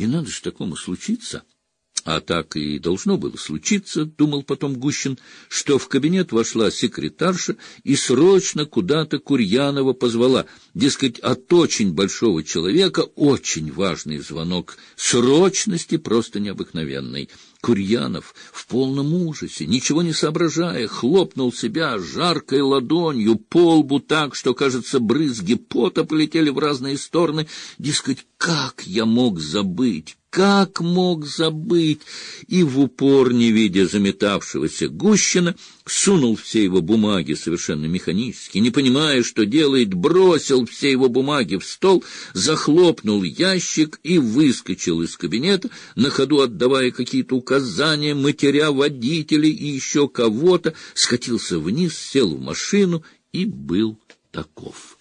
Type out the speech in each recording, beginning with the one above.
И надо же такому случиться. А так и должно было случиться, думал потом Гущин, что в кабинет вошла секретарша и срочно куда-то Курьянова позвала. Дескать, от очень большого человека очень важный звонок, срочности просто необыкновенной. Курьянов в полном ужасе, ничего не соображая, хлопнул себя жаркой ладонью по лбу так, что, кажется, брызги пота полетели в разные стороны. Дескать, как я мог забыть? Как мог забыть? И в упор, не видя заметавшегося Гущина, сунул все его бумаги совершенно механически, не понимая, что делает, бросил все его бумаги в стол, захлопнул ящик и выскочил из кабинета, на ходу отдавая какие-то указания, матеря водителей и еще кого-то, скатился вниз, сел в машину и был таков.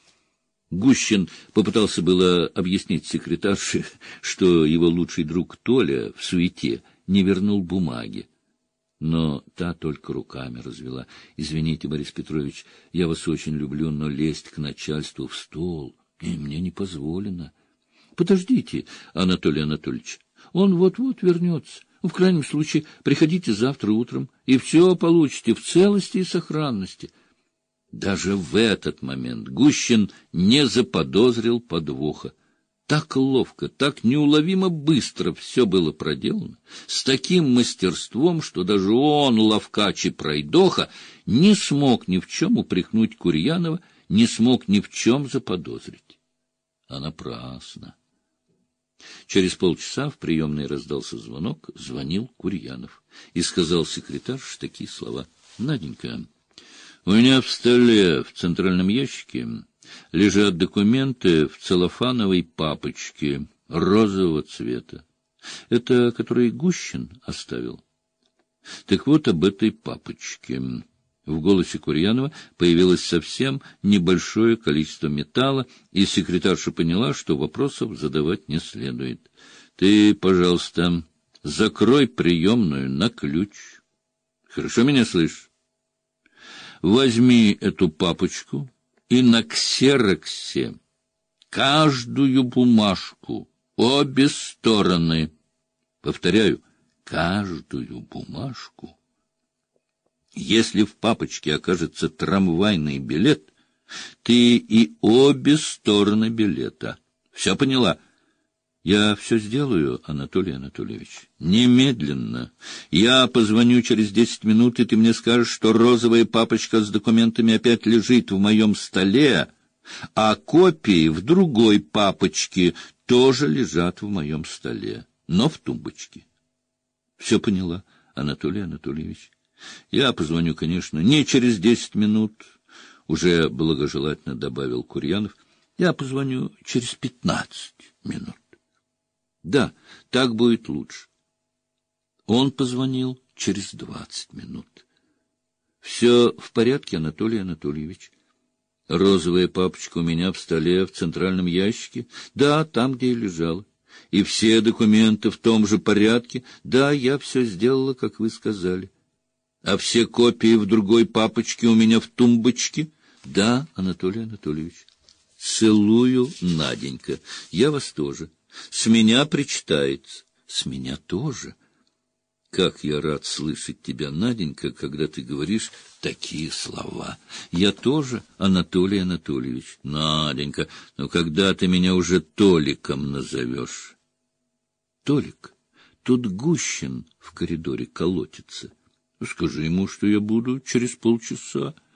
Гущин попытался было объяснить секретарше, что его лучший друг Толя в суете не вернул бумаги. Но та только руками развела. — Извините, Борис Петрович, я вас очень люблю, но лезть к начальству в стол мне не позволено. — Подождите, Анатолий Анатольевич, он вот-вот вернется. В крайнем случае, приходите завтра утром, и все получите в целости и сохранности. Даже в этот момент Гущин не заподозрил подвоха. Так ловко, так неуловимо быстро все было проделано, с таким мастерством, что даже он, ловкач и пройдоха, не смог ни в чем упрекнуть Курьянова, не смог ни в чем заподозрить. А напрасно. Через полчаса в приемной раздался звонок, звонил Курьянов и сказал секретарше такие слова: — Наденька, у меня в столе в центральном ящике лежат документы в целлофановой папочке розового цвета. Это который Гущин оставил? Так вот об этой папочке. В голосе Курьянова появилось совсем небольшое количество металла, и секретарша поняла, что вопросов задавать не следует. Ты, пожалуйста, закрой приемную на ключ. Хорошо меня слышишь? Возьми эту папочку и на ксероксе каждую бумажку, обе стороны. Повторяю, каждую бумажку. Если в папочке окажется трамвайный билет, ты и обе стороны билета. Все поняла? Я все сделаю, Анатолий Анатольевич. Немедленно. Я позвоню через 10 минут, и ты мне скажешь, что розовая папочка с документами опять лежит в моем столе, а копии в другой папочке тоже лежат в моем столе, но в тумбочке. Все поняла, Анатолий Анатольевич. Я позвоню, конечно, не через 10 минут, уже благожелательно добавил Курьянов. Я позвоню через 15 минут. Да, так будет лучше. Он позвонил через 20 минут. Все в порядке, Анатолий Анатольевич? Розовая папочка у меня в столе в центральном ящике. Да, там, где и лежала. И все документы в том же порядке. Да, я все сделала, как вы сказали. А все копии в другой папочке у меня в тумбочке. Да, Анатолий Анатольевич. Целую, Наденька. Я вас тоже. С меня причитается. С меня тоже. Как я рад слышать тебя, Наденька, когда ты говоришь такие слова. Я тоже, Анатолий Анатольевич. Наденька, но когда ты меня уже Толиком назовешь? Толик, тут Гущин в коридоре колотится. Скажи ему, что я буду через полчаса.